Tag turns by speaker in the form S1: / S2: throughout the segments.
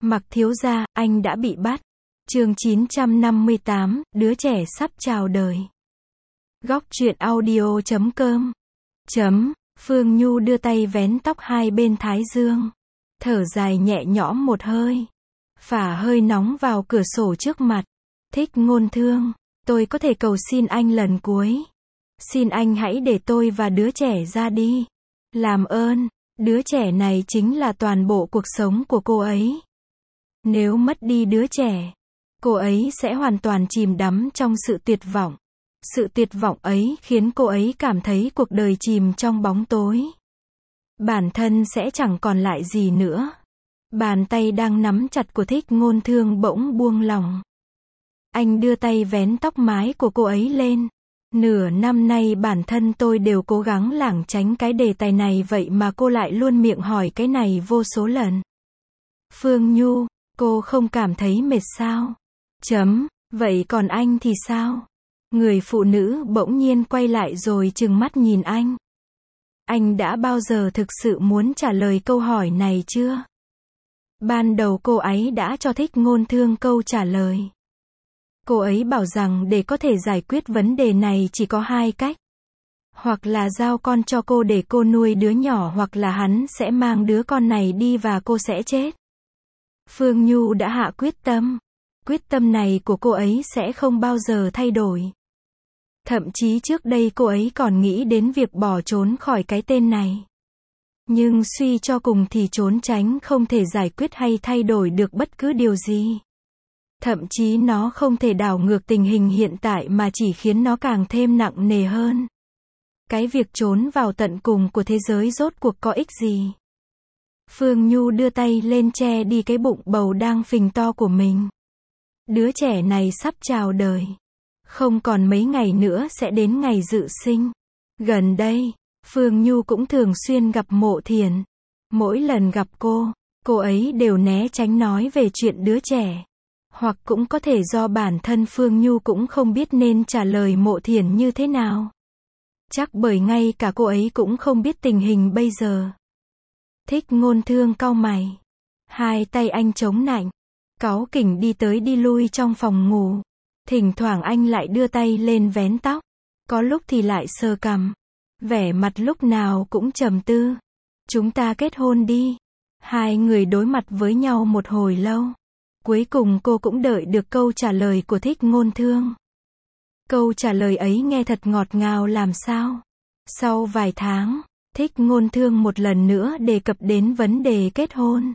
S1: Mặc thiếu gia, anh đã bị bắt. Chương 958, đứa trẻ sắp chào đời. Góc truyện audio.com. Phương Nhu đưa tay vén tóc hai bên thái dương. Thở dài nhẹ nhõm một hơi. Phả hơi nóng vào cửa sổ trước mặt. Thích Ngôn Thương, tôi có thể cầu xin anh lần cuối. Xin anh hãy để tôi và đứa trẻ ra đi. Làm ơn, đứa trẻ này chính là toàn bộ cuộc sống của cô ấy. Nếu mất đi đứa trẻ, cô ấy sẽ hoàn toàn chìm đắm trong sự tuyệt vọng. Sự tuyệt vọng ấy khiến cô ấy cảm thấy cuộc đời chìm trong bóng tối. Bản thân sẽ chẳng còn lại gì nữa. Bàn tay đang nắm chặt của Thích Ngôn Thương bỗng buông lỏng. Anh đưa tay vén tóc mái của cô ấy lên. Nửa năm nay bản thân tôi đều cố gắng lảng tránh cái đề tài này, vậy mà cô lại luôn miệng hỏi cái này vô số lần. Phương Nhu, cô không cảm thấy mệt sao? Vậy còn anh thì sao? Người phụ nữ bỗng nhiên quay lại rồi trừng mắt nhìn anh. Anh đã bao giờ thực sự muốn trả lời câu hỏi này chưa? Ban đầu cô ấy đã cho Thích Ngôn Thương câu trả lời. Cô ấy bảo rằng để có thể giải quyết vấn đề này chỉ có hai cách. Hoặc là giao con cho cô để cô nuôi đứa nhỏ, hoặc là hắn sẽ mang đứa con này đi và cô sẽ chết. Phương Nhu đã hạ quyết tâm. Quyết tâm này của cô ấy sẽ không bao giờ thay đổi. Thậm chí trước đây cô ấy còn nghĩ đến việc bỏ trốn khỏi cái tên này. Nhưng suy cho cùng thì trốn tránh không thể giải quyết hay thay đổi được bất cứ điều gì. Thậm chí nó không thể đảo ngược tình hình hiện tại mà chỉ khiến nó càng thêm nặng nề hơn. Cái việc trốn vào tận cùng của thế giới rốt cuộc có ích gì? Phương Nhu đưa tay lên che đi cái bụng bầu đang phình to của mình. Đứa trẻ này sắp chào đời. Không còn mấy ngày nữa sẽ đến ngày dự sinh. Gần đây, Phương Nhu cũng thường xuyên gặp Mộ Thiền. Mỗi lần gặp cô ấy đều né tránh nói về chuyện đứa trẻ. Hoặc cũng có thể do bản thân Phương Nhu cũng không biết nên trả lời Mộ Thiền như thế nào. Chắc bởi ngay cả cô ấy cũng không biết tình hình bây giờ. Thích Ngôn Thương cau mày. Hai tay anh chống nạnh. Cáu kỉnh đi tới đi lui trong phòng ngủ. Thỉnh thoảng anh lại đưa tay lên vén tóc. Có lúc thì lại sờ cằm. Vẻ mặt lúc nào cũng trầm tư. Chúng ta kết hôn đi. Hai người đối mặt với nhau một hồi lâu. Cuối cùng cô cũng đợi được câu trả lời của Thích Ngôn Thương. Câu trả lời ấy nghe thật ngọt ngào làm sao. Sau vài tháng, Thích Ngôn Thương một lần nữa đề cập đến vấn đề kết hôn.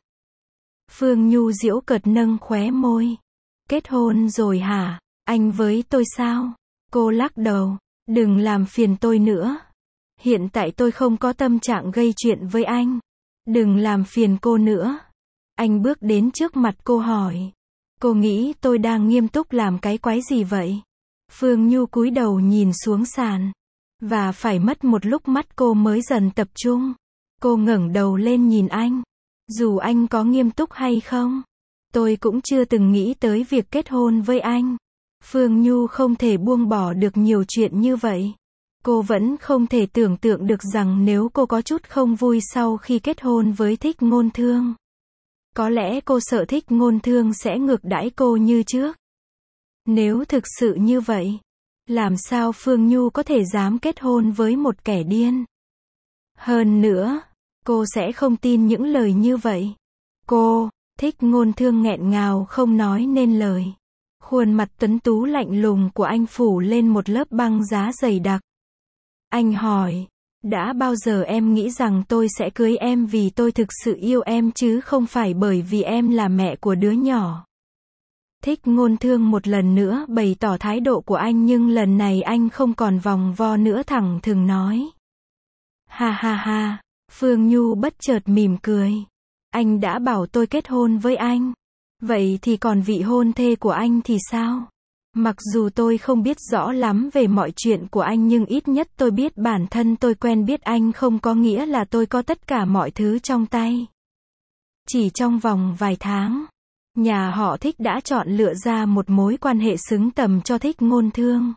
S1: Phương Nhu giễu cợt nâng khóe môi. Kết hôn rồi hả? Anh với tôi sao? Cô lắc đầu. Đừng làm phiền tôi nữa. Hiện tại tôi không có tâm trạng gây chuyện với anh. Đừng làm phiền cô nữa. Anh bước đến trước mặt cô hỏi. Cô nghĩ tôi đang nghiêm túc làm cái quái gì vậy? Phương Nhu cúi đầu nhìn xuống sàn. Và phải mất một lúc mắt cô mới dần tập trung. Cô ngẩng đầu lên nhìn anh. Dù anh có nghiêm túc hay không, tôi cũng chưa từng nghĩ tới việc kết hôn với anh. Phương Nhu không thể buông bỏ được nhiều chuyện như vậy. Cô vẫn không thể tưởng tượng được rằng nếu cô có chút không vui sau khi kết hôn với Thích Ngôn Thương. Có lẽ cô sợ Thích Ngôn Thương sẽ ngược đãi cô như trước. Nếu thực sự như vậy, làm sao Phương Nhu có thể dám kết hôn với một kẻ điên? Hơn nữa, cô sẽ không tin những lời như vậy. Thích Ngôn Thương nghẹn ngào không nói nên lời. Khuôn mặt tuấn tú lạnh lùng của anh phủ lên một lớp băng giá dày đặc. Anh hỏi, đã bao giờ em nghĩ rằng tôi sẽ cưới em vì tôi thực sự yêu em chứ không phải bởi vì em là mẹ của đứa nhỏ? Thích Ngôn Thương một lần nữa bày tỏ thái độ của anh, nhưng lần này anh không còn vòng vo nữa, thẳng thừng nói. Ha ha ha, Phương Nhu bất chợt mỉm cười. Anh đã bảo tôi kết hôn với anh. Vậy thì còn vị hôn thê của anh thì sao? Mặc dù tôi không biết rõ lắm về mọi chuyện của anh, nhưng ít nhất tôi biết bản thân tôi quen biết anh không có nghĩa là tôi có tất cả mọi thứ trong tay. Chỉ trong vòng vài tháng, nhà họ Thích đã chọn lựa ra một mối quan hệ xứng tầm cho Thích Ngôn Thương.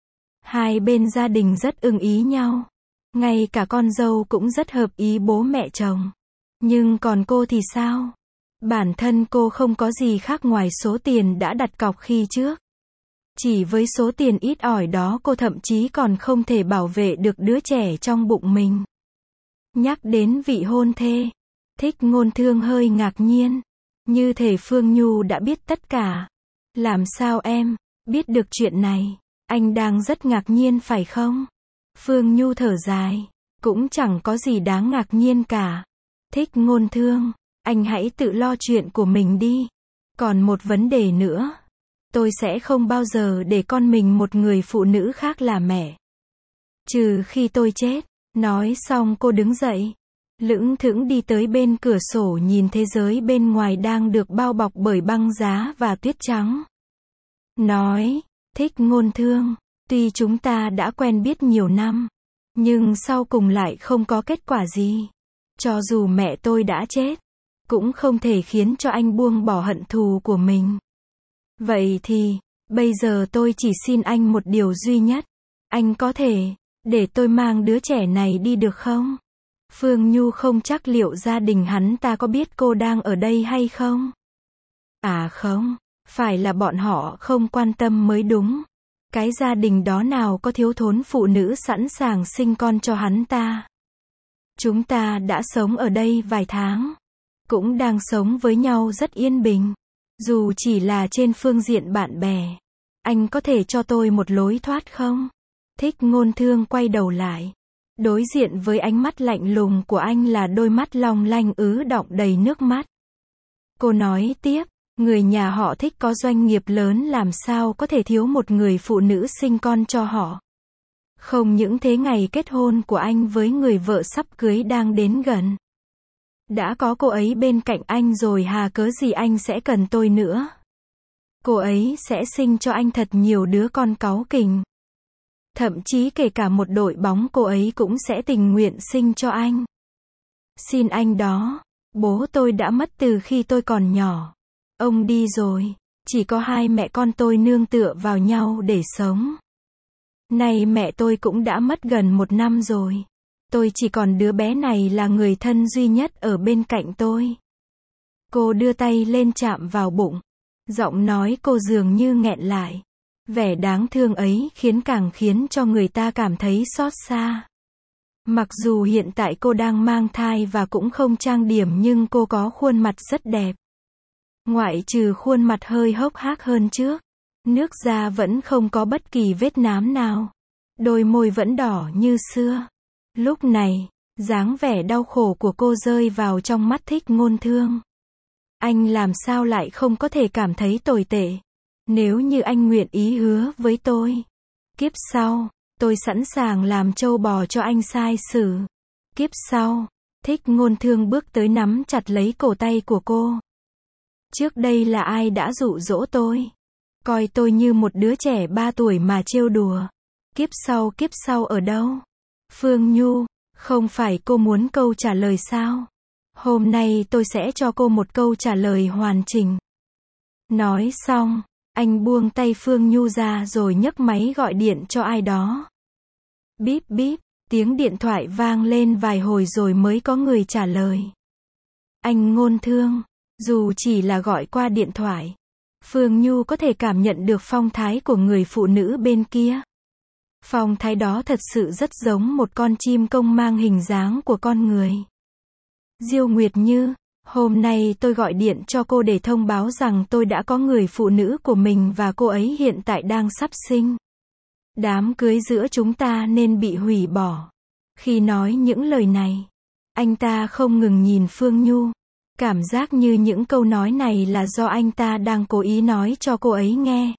S1: Hai bên gia đình rất ưng ý nhau. Ngay cả con dâu cũng rất hợp ý bố mẹ chồng. Nhưng còn cô thì sao? Bản thân cô không có gì khác ngoài số tiền đã đặt cọc khi trước. Chỉ với số tiền ít ỏi đó cô thậm chí còn không thể bảo vệ được đứa trẻ trong bụng mình. Nhắc đến vị hôn thê, Thích Ngôn Thương hơi ngạc nhiên. Như thể Phương Nhu đã biết tất cả. Làm sao em biết được chuyện này? Anh đang rất ngạc nhiên phải không? Phương Nhu thở dài. Cũng chẳng có gì đáng ngạc nhiên cả. Thích Ngôn Thương, anh hãy tự lo chuyện của mình đi. Còn một vấn đề nữa. Tôi sẽ không bao giờ để con mình một người phụ nữ khác là mẹ. Trừ khi tôi chết. Nói xong cô đứng dậy. Lững thững đi tới bên cửa sổ nhìn thế giới bên ngoài đang được bao bọc bởi băng giá và tuyết trắng. Nói, Thích Ngôn Thương, tuy chúng ta đã quen biết nhiều năm, nhưng sau cùng lại không có kết quả gì. Cho dù mẹ tôi đã chết, cũng không thể khiến cho anh buông bỏ hận thù của mình. Vậy thì, bây giờ tôi chỉ xin anh một điều duy nhất. Anh có thể để tôi mang đứa trẻ này đi được không? Phương Nhu không chắc liệu gia đình hắn ta có biết cô đang ở đây hay không? À không, phải là bọn họ không quan tâm mới đúng. Cái gia đình đó nào có thiếu thốn phụ nữ sẵn sàng sinh con cho hắn ta. Chúng ta đã sống ở đây vài tháng. Cũng đang sống với nhau rất yên bình. Dù chỉ là trên phương diện bạn bè. Anh có thể cho tôi một lối thoát không? Thích Ngôn Thương quay đầu lại. Đối diện với ánh mắt lạnh lùng của anh là đôi mắt long lanh ứ đọng đầy nước mắt. Cô nói tiếp, người nhà họ Thích có doanh nghiệp lớn làm sao có thể thiếu một người phụ nữ sinh con cho họ. Không những thế ngày kết hôn của anh với người vợ sắp cưới đang đến gần. Đã có cô ấy bên cạnh anh rồi hà cớ gì anh sẽ cần tôi nữa. Cô ấy sẽ sinh cho anh thật nhiều đứa con cáu kỉnh. Thậm chí kể cả một đội bóng cô ấy cũng sẽ tình nguyện sinh cho anh. Xin anh đó, bố tôi đã mất từ khi tôi còn nhỏ. Ông đi rồi, chỉ có hai mẹ con tôi nương tựa vào nhau để sống. Này mẹ tôi cũng đã mất gần 1 năm rồi. Tôi chỉ còn đứa bé này là người thân duy nhất ở bên cạnh tôi. Cô đưa tay lên chạm vào bụng. Giọng nói cô dường như nghẹn lại. Vẻ đáng thương ấy càng khiến cho người ta cảm thấy xót xa. Mặc dù hiện tại cô đang mang thai và cũng không trang điểm nhưng cô có khuôn mặt rất đẹp. Ngoại trừ khuôn mặt hơi hốc hác hơn trước. Nước da vẫn không có bất kỳ vết nám nào. Đôi môi vẫn đỏ như xưa. Lúc này, dáng vẻ đau khổ của cô rơi vào trong mắt Thích Ngôn Thương. Anh làm sao lại không có thể cảm thấy tồi tệ. Nếu như anh nguyện ý hứa với tôi. Kiếp sau, tôi sẵn sàng làm trâu bò cho anh sai xử. Kiếp sau, Thích Ngôn Thương bước tới nắm chặt lấy cổ tay của cô. Trước đây là ai đã dụ dỗ tôi? Coi tôi như một đứa trẻ 3 tuổi mà trêu đùa. Kiếp sau ở đâu? Phương Nhu, không phải cô muốn câu trả lời sao? Hôm nay tôi sẽ cho cô một câu trả lời hoàn chỉnh. Nói xong, anh buông tay Phương Nhu ra rồi nhấc máy gọi điện cho ai đó. Bíp bíp, tiếng điện thoại vang lên vài hồi rồi mới có người trả lời. Anh Ngôn Thương, dù chỉ là gọi qua điện thoại, Phương Nhu có thể cảm nhận được phong thái của người phụ nữ bên kia. Phong thái đó thật sự rất giống một con chim công mang hình dáng của con người. Diêu Nguyệt Như, hôm nay tôi gọi điện cho cô để thông báo rằng tôi đã có người phụ nữ của mình và cô ấy hiện tại đang sắp sinh. Đám cưới giữa chúng ta nên bị hủy bỏ. Khi nói những lời này, anh ta không ngừng nhìn Phương Nhu. Cảm giác như những câu nói này là do anh ta đang cố ý nói cho cô ấy nghe.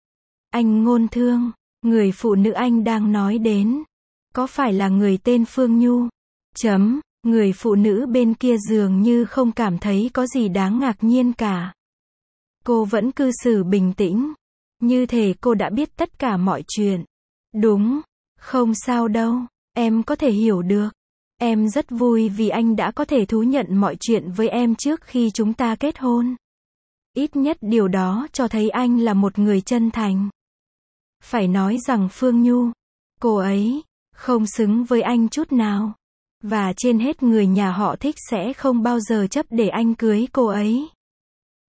S1: Anh Ngôn Thương, người phụ nữ anh đang nói đến, có phải là người tên Phương Nhu? Người phụ nữ bên kia dường như không cảm thấy có gì đáng ngạc nhiên cả. Cô vẫn cư xử bình tĩnh, như thể cô đã biết tất cả mọi chuyện. Đúng, không sao đâu, em có thể hiểu được. Em rất vui vì anh đã có thể thú nhận mọi chuyện với em trước khi chúng ta kết hôn. Ít nhất điều đó cho thấy anh là một người chân thành. Phải nói rằng Phương Nhu, cô ấy, không xứng với anh chút nào. Và trên hết người nhà họ Thích sẽ không bao giờ chấp để anh cưới cô ấy.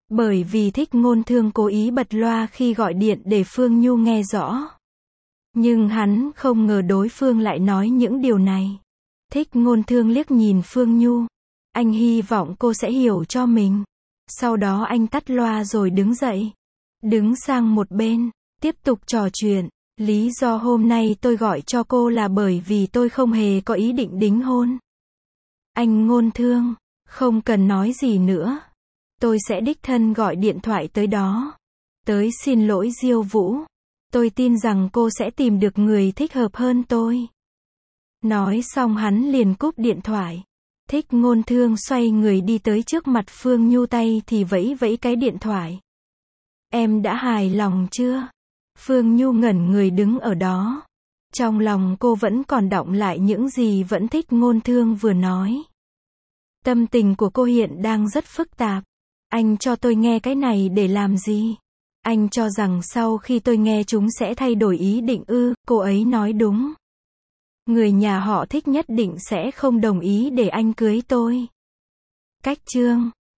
S1: Bởi vì Thích Ngôn Thương cố ý bật loa khi gọi điện để Phương Nhu nghe rõ. Nhưng hắn không ngờ đối phương lại nói những điều này. Thích Ngôn Thương liếc nhìn Phương Nhu. Anh hy vọng cô sẽ hiểu cho mình. Sau đó anh tắt loa rồi đứng dậy. Đứng sang một bên, tiếp tục trò chuyện. Lý do hôm nay tôi gọi cho cô là bởi vì tôi không hề có ý định đính hôn. Anh Ngôn Thương, không cần nói gì nữa. Tôi sẽ đích thân gọi điện thoại tới đó. Tới xin lỗi Diêu Vũ. Tôi tin rằng cô sẽ tìm được người thích hợp hơn tôi. Nói xong hắn liền cúp điện thoại. Thích Ngôn Thương xoay người đi tới trước mặt Phương Nhu, tay thì vẫy vẫy cái điện thoại. Em đã hài lòng chưa? Phương Nhu ngẩn người đứng ở đó. Trong lòng cô vẫn còn đọng lại những gì vẫn Thích Ngôn Thương vừa nói. Tâm tình của cô hiện đang rất phức tạp. Anh cho tôi nghe cái này để làm gì? Anh cho rằng sau khi tôi nghe chúng sẽ thay đổi ý định ư? Cô ấy nói đúng. Người nhà họ Thích nhất định sẽ không đồng ý để anh cưới tôi. Cách chương